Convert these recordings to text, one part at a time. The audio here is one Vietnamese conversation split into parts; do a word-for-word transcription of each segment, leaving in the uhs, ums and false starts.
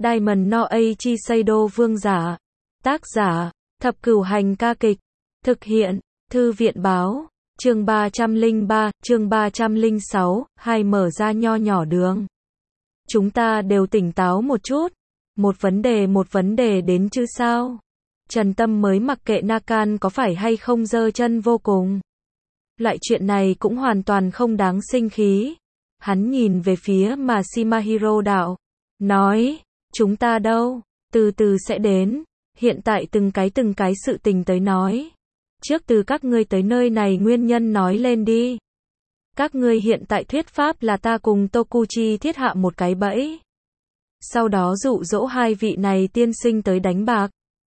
Diamond no Eiichi Seido Vương giả. Tác giả, Thập Cửu Hành ca kịch. Thực hiện, Thư viện báo. Chương ba trăm lẻ ba, chương ba trăm lẻ sáu, hai mở ra nho nhỏ đường. Chúng ta đều tỉnh táo một chút. Một vấn đề một vấn đề đến chứ sao. Trần Tâm mới mặc kệ Nakan có phải hay không giơ chân vô cùng. Loại chuyện này cũng hoàn toàn không đáng sinh khí. Hắn nhìn về phía mà Shimahiro đạo. Nói, chúng ta đâu, từ từ sẽ đến. Hiện tại từng cái từng cái sự tình tới nói. Trước từ các ngươi tới nơi này nguyên nhân nói lên đi. Các ngươi hiện tại thuyết pháp là ta cùng Tokuchi thiết hạ một cái bẫy. Sau đó dụ dỗ hai vị này tiên sinh tới đánh bạc.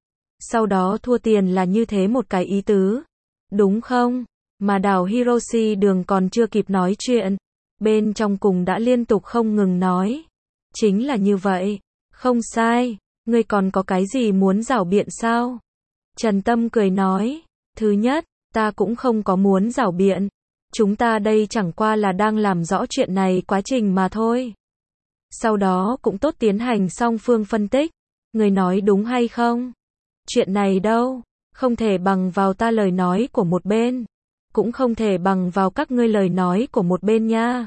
Sau đó thua tiền là như thế một cái ý tứ. Đúng không? Mà đảo Hiroshi Đường còn chưa kịp nói chuyện. Bên trong cùng đã liên tục không ngừng nói. Chính là như vậy. Không sai. Ngươi còn có cái gì muốn giảo biện sao? Trần Tâm cười nói. Thứ nhất, ta cũng không có muốn giảo biện. Chúng ta đây chẳng qua là đang làm rõ chuyện này quá trình mà thôi. Sau đó cũng tốt tiến hành song phương phân tích. Người nói đúng hay không? Chuyện này đâu, không thể bằng vào ta lời nói của một bên. Cũng không thể bằng vào các ngươi lời nói của một bên nha.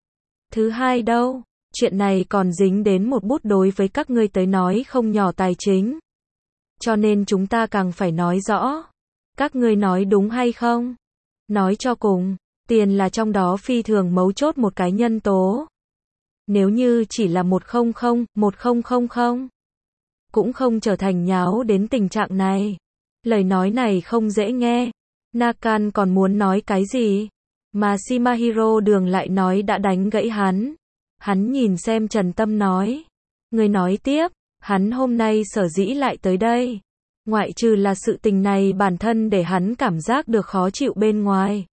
Thứ hai đâu, chuyện này còn dính đến một bút đối với các ngươi tới nói không nhỏ tài chính. Cho nên chúng ta càng phải nói rõ. Các ngươi nói đúng hay không? Nói cho cùng, tiền là trong đó phi thường mấu chốt một cái nhân tố. Nếu như chỉ là một không không, một không không không, cũng không trở thành nháo đến tình trạng này. Lời nói này không dễ nghe. Nakan còn muốn nói cái gì? Mà Shimahiro Đường lại nói đã đánh gãy hắn. Hắn nhìn xem Trần Tâm nói. Người nói tiếp, hắn hôm nay sở dĩ lại tới đây. Ngoại trừ là sự tình này bản thân để hắn cảm giác được khó chịu bên ngoài.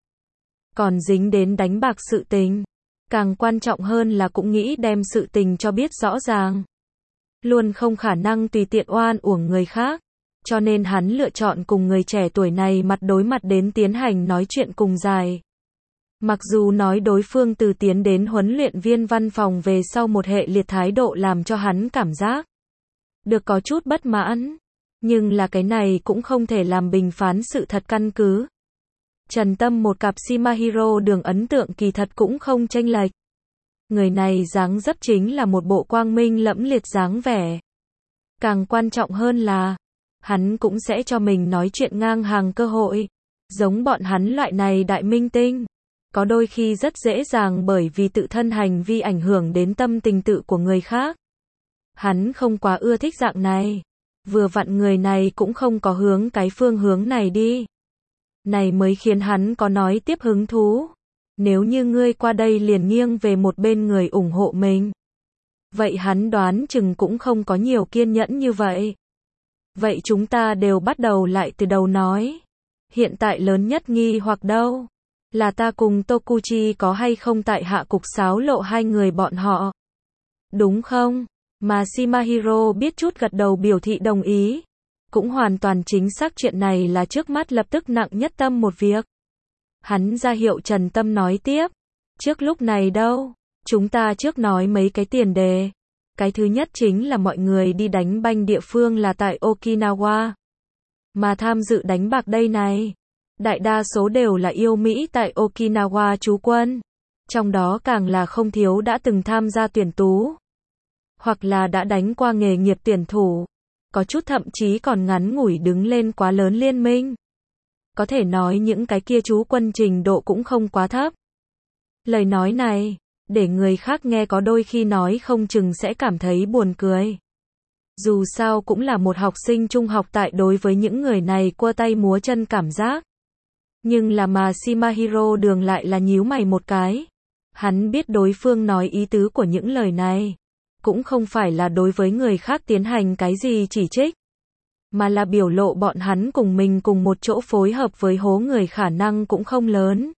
Còn dính đến đánh bạc sự tình. Càng quan trọng hơn là cũng nghĩ đem sự tình cho biết rõ ràng. Luôn không khả năng tùy tiện oan uổng người khác. Cho nên hắn lựa chọn cùng người trẻ tuổi này mặt đối mặt đến tiến hành nói chuyện cùng dài. Mặc dù nói đối phương từ tiến đến huấn luyện viên văn phòng về sau một hệ liệt thái độ làm cho hắn cảm giác được có chút bất mãn. Nhưng là cái này cũng không thể làm bình phán sự thật căn cứ. Trần Tâm một cặp Shimahiro Đường ấn tượng kỳ thật cũng không chênh lệch. Người này dáng dấp chính là một bộ quang minh lẫm liệt dáng vẻ. Càng quan trọng hơn là, hắn cũng sẽ cho mình nói chuyện ngang hàng cơ hội. Giống bọn hắn loại này đại minh tinh. Có đôi khi rất dễ dàng bởi vì tự thân hành vi ảnh hưởng đến tâm tình tự của người khác. Hắn không quá ưa thích dạng này. Vừa vặn người này cũng không có hướng cái phương hướng này đi. Này mới khiến hắn có nói tiếp hứng thú. Nếu như ngươi qua đây liền nghiêng về một bên người ủng hộ mình. Vậy hắn đoán chừng cũng không có nhiều kiên nhẫn như vậy. Vậy chúng ta đều bắt đầu lại từ đầu nói. Hiện tại lớn nhất nghi hoặc đâu? Là ta cùng Tokuchi có hay không tại hạ cục xáo lộ hai người bọn họ? Đúng không? Mà Shimahiro biết chút gật đầu biểu thị đồng ý. Cũng hoàn toàn chính xác chuyện này là trước mắt lập tức nặng nhất tâm một việc. Hắn ra hiệu Trần Tâm nói tiếp. Trước lúc này đâu? Chúng ta trước nói mấy cái tiền đề. Cái thứ nhất chính là mọi người đi đánh banh địa phương là tại Okinawa. Mà tham dự đánh bạc đây này. Đại đa số đều là yêu Mỹ tại Okinawa trú quân. Trong đó càng là không thiếu đã từng tham gia tuyển tú. Hoặc là đã đánh qua nghề nghiệp tuyển thủ. Có chút thậm chí còn ngắn ngủi đứng lên quá lớn liên minh. Có thể nói những cái kia trú quân trình độ cũng không quá thấp. Lời nói này, để người khác nghe có đôi khi nói không chừng sẽ cảm thấy buồn cười. Dù sao cũng là một học sinh trung học tại đối với những người này cua tay múa chân cảm giác. Nhưng là mà Shimahiro Đường lại là nhíu mày một cái. Hắn biết đối phương nói ý tứ của những lời này. Cũng không phải là đối với người khác tiến hành cái gì chỉ trích. Mà là biểu lộ bọn hắn cùng mình cùng một chỗ phối hợp với hố người khả năng cũng không lớn.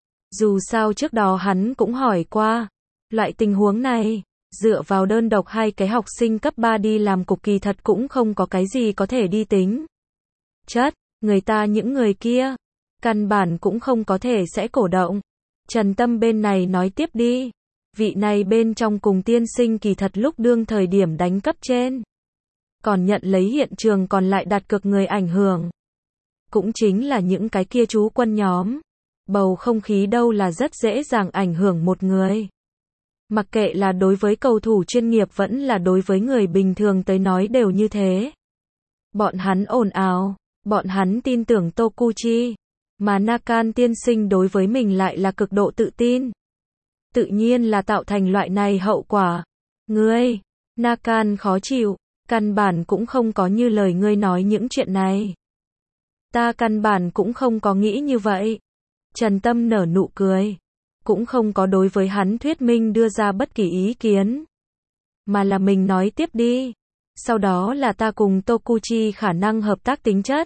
Dù sao trước đó hắn cũng hỏi qua. Loại tình huống này, dựa vào đơn độc hai cái học sinh cấp ba đi làm cục kỳ thật cũng không có cái gì có thể đi tính. Chất, người ta những người kia, căn bản cũng không có thể sẽ cổ động. Trần Tâm bên này nói tiếp đi. Vị này bên trong cùng tiên sinh kỳ thật lúc đương thời điểm đánh cấp trên. Còn nhận lấy hiện trường còn lại đặt cược người ảnh hưởng. Cũng chính là những cái kia chú quân nhóm. Bầu không khí đâu là rất dễ dàng ảnh hưởng một người. Mặc kệ là đối với cầu thủ chuyên nghiệp vẫn là đối với người bình thường tới nói đều như thế. Bọn hắn ồn ào, bọn hắn tin tưởng Tokuchi, mà Nakan tiên sinh đối với mình lại là cực độ tự tin. Tự nhiên là tạo thành loại này hậu quả. Ngươi, Nakan khó chịu, căn bản cũng không có như lời ngươi nói những chuyện này. Ta căn bản cũng không có nghĩ như vậy. Trần Tâm nở nụ cười. Cũng không có đối với hắn thuyết minh đưa ra bất kỳ ý kiến. Mà là mình nói tiếp đi. Sau đó là ta cùng Tokuchi khả năng hợp tác tính chất.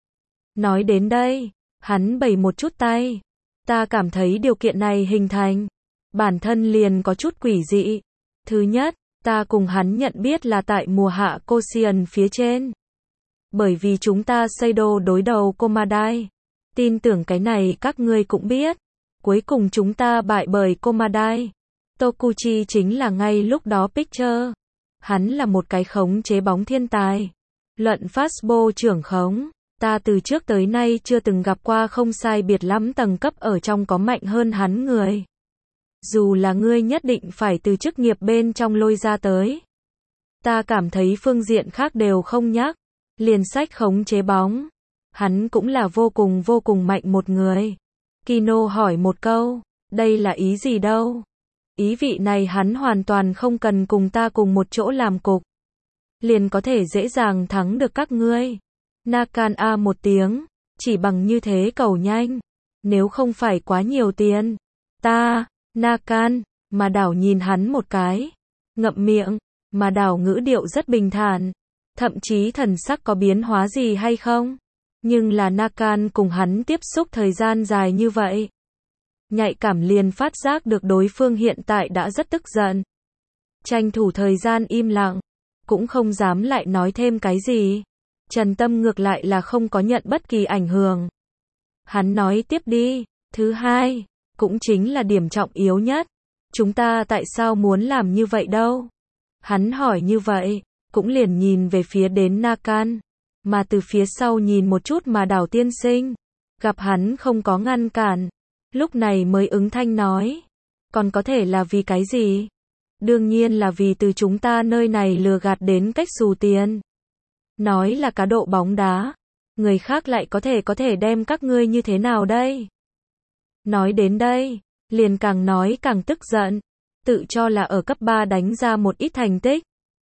Nói đến đây, hắn bày một chút tay. Ta cảm thấy điều kiện này hình thành. Bản thân liền có chút quỷ dị. Thứ nhất, ta cùng hắn nhận biết là tại mùa hạ Koshien phía trên. Bởi vì chúng ta Seido đối đầu Komadai. Tin tưởng cái này các ngươi cũng biết. Cuối cùng chúng ta bại bởi Komadai. Tokuchi chính là ngay lúc đó Picture. Hắn là một cái khống chế bóng thiên tài. Luận fastball trưởng khống. Ta từ trước tới nay chưa từng gặp qua không sai biệt lắm tầng cấp ở trong có mạnh hơn hắn người. Dù là ngươi nhất định phải từ chức nghiệp bên trong lôi ra tới. Ta cảm thấy phương diện khác đều không nhắc. Liền sách khống chế bóng. Hắn cũng là vô cùng vô cùng mạnh một người. Kino hỏi một câu. Đây là ý gì đâu? Ý vị này hắn hoàn toàn không cần cùng ta cùng một chỗ làm cục. Liền có thể dễ dàng thắng được các ngươi. Nakan a một tiếng. Chỉ bằng như thế cầu nhanh. Nếu không phải quá nhiều tiền. Ta, Nakan, mà đảo nhìn hắn một cái. Ngậm miệng, mà đảo ngữ điệu rất bình thản. Thậm chí thần sắc có biến hóa gì hay không? Nhưng là Nakan cùng hắn tiếp xúc thời gian dài như vậy. Nhạy cảm liền phát giác được đối phương hiện tại đã rất tức giận. Tranh thủ thời gian im lặng. Cũng không dám lại nói thêm cái gì. Trần Tâm ngược lại là không có nhận bất kỳ ảnh hưởng. Hắn nói tiếp đi. Thứ hai, cũng chính là điểm trọng yếu nhất. Chúng ta tại sao muốn làm như vậy đâu? Hắn hỏi như vậy. Cũng liền nhìn về phía đến Nakan. Mà từ phía sau nhìn một chút mà đảo tiên sinh. Gặp hắn không có ngăn cản. Lúc này mới ứng thanh nói. Còn có thể là vì cái gì? Đương nhiên là vì từ chúng ta nơi này lừa gạt đến cách xù tiền. Nói là cá độ bóng đá. Người khác lại có thể có thể đem các ngươi như thế nào đây? Nói đến đây. Liền càng nói càng tức giận. Tự cho là ở cấp ba đánh ra một ít thành tích.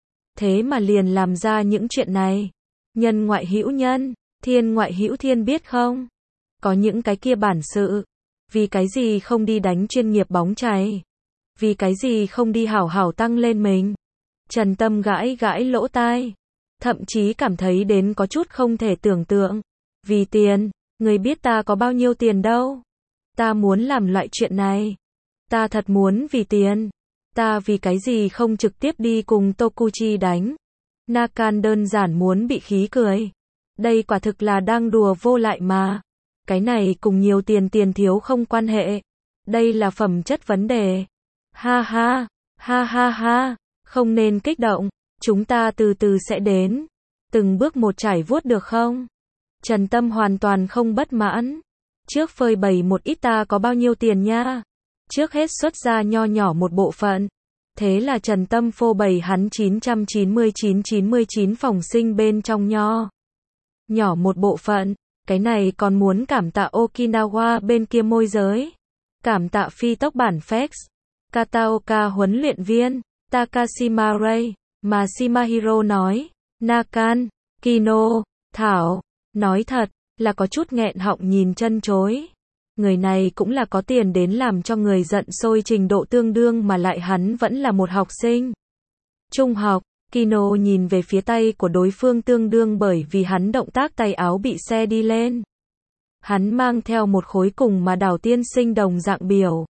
Thế mà liền làm ra những chuyện này. Nhân ngoại hữu nhân, thiên ngoại hữu thiên biết không? Có những cái kia bản sự. Vì cái gì không đi đánh chuyên nghiệp bóng chày? Vì cái gì không đi hảo hảo tăng lên mình? Trần Tâm gãi gãi lỗ tai. Thậm chí cảm thấy đến có chút không thể tưởng tượng. Vì tiền, người biết ta có bao nhiêu tiền đâu? Ta muốn làm loại chuyện này. Ta thật muốn vì tiền. Ta vì cái gì không trực tiếp đi cùng Tokuchi đánh? Nakan đơn giản muốn bị khí cười. Đây quả thực là đang đùa vô lại mà. Cái này cùng nhiều tiền tiền thiếu không quan hệ. Đây là phẩm chất vấn đề. Ha ha, ha ha ha, không nên kích động. Chúng ta từ từ sẽ đến. Từng bước một trải vuốt được không? Trần Tâm hoàn toàn không bất mãn. Trước phơi bày một ít ta có bao nhiêu tiền nha. Trước hết xuất ra nho nhỏ một bộ phận. Thế là Trần Tâm phô bày hắn chín trăm chín mươi chín chín mươi chín phòng sinh bên trong nho. Nhỏ một bộ phận, cái này còn muốn cảm tạ Okinawa bên kia môi giới. Cảm tạ phi tốc bản Fex, Kataoka huấn luyện viên, Takashima Ray, mà Shimahiro nói, Nakan, Kino, Thảo, nói thật, là có chút nghẹn họng nhìn chân chối. Người này cũng là có tiền đến làm cho người giận sôi trình độ tương đương mà lại hắn vẫn là một học sinh. Trung học, Kino nhìn về phía tay của đối phương tương đương bởi vì hắn động tác tay áo bị xe đi lên. Hắn mang theo một khối cùng mà đảo tiên sinh đồng dạng biểu.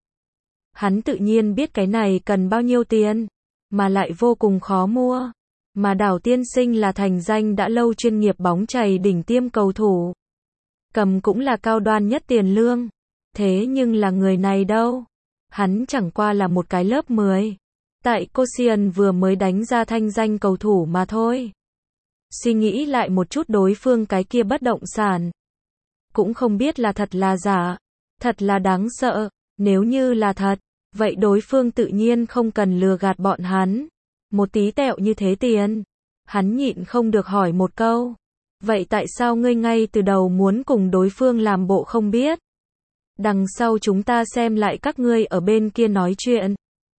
Hắn tự nhiên biết cái này cần bao nhiêu tiền, mà lại vô cùng khó mua. Mà đảo tiên sinh là thành danh đã lâu chuyên nghiệp bóng chày đỉnh tiêm cầu thủ. Cầm cũng là cao đoan nhất tiền lương. Thế nhưng là người này đâu? Hắn chẳng qua là một cái lớp mười. Tại Kosian vừa mới đánh ra thanh danh cầu thủ mà thôi. Suy nghĩ lại một chút đối phương cái kia bất động sản. Cũng không biết là thật là giả. Thật là đáng sợ. Nếu như là thật, vậy đối phương tự nhiên không cần lừa gạt bọn hắn. Một tí tẹo như thế tiền. Hắn nhịn không được hỏi một câu. Vậy tại sao ngươi ngay từ đầu muốn cùng đối phương làm bộ không biết? Đằng sau chúng ta xem lại các ngươi ở bên kia nói chuyện.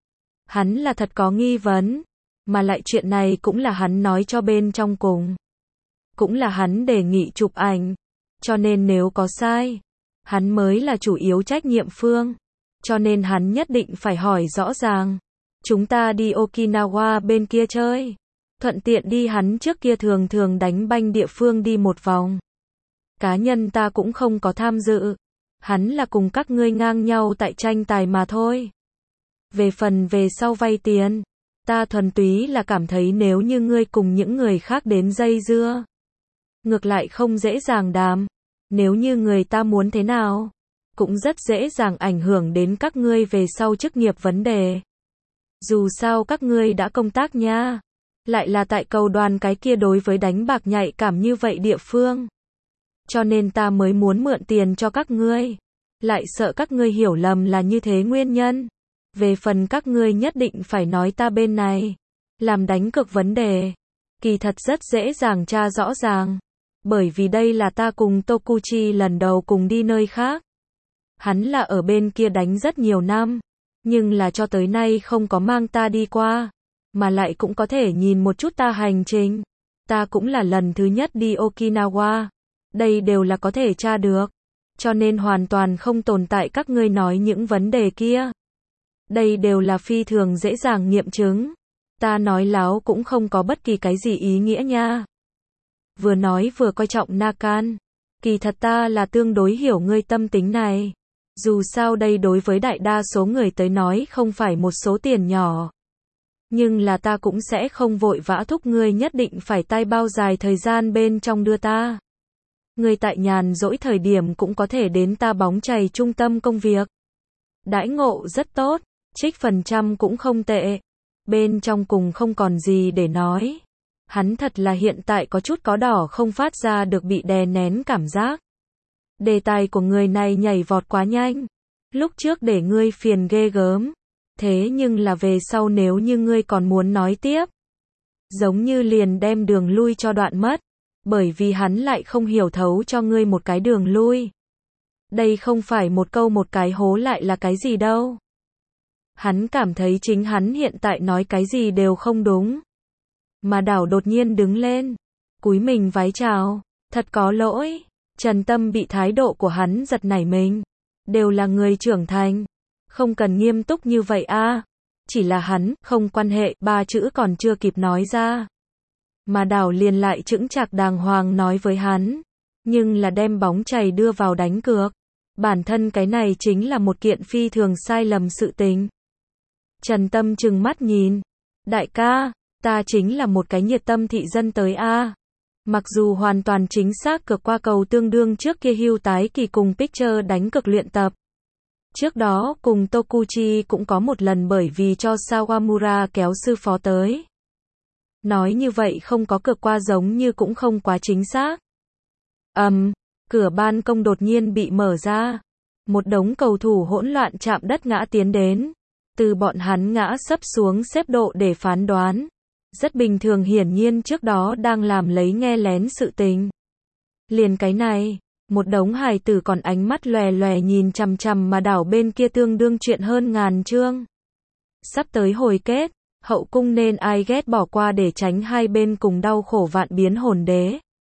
Hắn là thật có nghi vấn. Mà lại chuyện này cũng là hắn nói cho bên trong cùng. Cũng là hắn đề nghị chụp ảnh. Cho nên nếu có sai, hắn mới là chủ yếu trách nhiệm phương. Cho nên hắn nhất định phải hỏi rõ ràng. Chúng ta đi Okinawa bên kia chơi. Thuận tiện đi hắn trước kia thường thường đánh banh địa phương đi một vòng. Cá nhân ta cũng không có tham dự. Hắn là cùng các ngươi ngang nhau tại tranh tài mà thôi. Về phần về sau vay tiền, ta thuần túy là cảm thấy nếu như ngươi cùng những người khác đến dây dưa, ngược lại không dễ dàng đàm. Nếu như người ta muốn thế nào, cũng rất dễ dàng ảnh hưởng đến các ngươi về sau chức nghiệp vấn đề. Dù sao các ngươi đã công tác nha. Lại là tại cầu đoàn cái kia đối với đánh bạc nhạy cảm như vậy địa phương. Cho nên ta mới muốn mượn tiền cho các ngươi. Lại sợ các ngươi hiểu lầm là như thế nguyên nhân. Về phần các ngươi nhất định phải nói ta bên này làm đánh cược vấn đề. Kỳ thật rất dễ dàng tra rõ ràng. Bởi vì đây là ta cùng Tokuchi lần đầu cùng đi nơi khác. Hắn là ở bên kia đánh rất nhiều năm. Nhưng là cho tới nay không có mang ta đi qua. Mà lại cũng có thể nhìn một chút ta hành trình. Ta cũng là lần thứ nhất đi Okinawa. Đây đều là có thể tra được. Cho nên hoàn toàn không tồn tại các ngươi nói những vấn đề kia. Đây đều là phi thường dễ dàng nghiệm chứng. Ta nói láo cũng không có bất kỳ cái gì ý nghĩa nha. Vừa nói vừa coi trọng Nakan. Kỳ thật ta là tương đối hiểu ngươi tâm tính này. Dù sao đây đối với đại đa số người tới nói không phải một số tiền nhỏ. Nhưng là ta cũng sẽ không vội vã thúc ngươi nhất định phải tay bao dài thời gian bên trong đưa ta. Ngươi tại nhàn rỗi thời điểm cũng có thể đến ta bóng chày trung tâm công việc. Đãi ngộ rất tốt, trích phần trăm cũng không tệ. Bên trong cùng không còn gì để nói. Hắn thật là hiện tại có chút có đỏ không phát ra được bị đè nén cảm giác. Đề tài của người này nhảy vọt quá nhanh. Lúc trước để ngươi phiền ghê gớm. Thế nhưng là về sau nếu như ngươi còn muốn nói tiếp. Giống như liền đem đường lui cho đoạn mất. Bởi vì hắn lại không hiểu thấu cho ngươi một cái đường lui. Đây không phải một câu một cái hố lại là cái gì đâu. Hắn cảm thấy chính hắn hiện tại nói cái gì đều không đúng. Mà đảo đột nhiên đứng lên. Cúi mình vái chào. Thật có lỗi. Trần Tâm bị thái độ của hắn giật nảy mình. Đều là người trưởng thành. Không cần nghiêm túc như vậy a. Chỉ là hắn, không quan hệ, ba chữ còn chưa kịp nói ra. Mà đảo liền lại chững chạc đàng hoàng nói với hắn. Nhưng là đem bóng chày đưa vào đánh cược. Bản thân cái này chính là một kiện phi thường sai lầm sự tình. Trần Tâm trừng mắt nhìn. Đại ca, ta chính là một cái nhiệt tâm thị dân tới a. Mặc dù hoàn toàn chính xác cược qua cầu tương đương trước kia Hưu Tái Kỳ cùng Picture đánh cược luyện tập. Trước đó cùng Tokuchi cũng có một lần bởi vì cho Sawamura kéo sư phó tới. Nói như vậy không có cược qua giống như cũng không quá chính xác. Ầm, um, cửa ban công đột nhiên bị mở ra. Một đống cầu thủ hỗn loạn chạm đất ngã tiến đến. Từ bọn hắn ngã sấp xuống xếp độ để phán đoán. Rất bình thường hiển nhiên trước đó đang làm lấy nghe lén sự tình. Liền cái này, một đống hài tử còn ánh mắt lòe lòe nhìn chằm chằm mà đảo bên kia tương đương chuyện hơn ngàn chương. Sắp tới hồi kết, hậu cung nên ai ghét bỏ qua để tránh hai bên cùng đau khổ vạn biến hồn đế.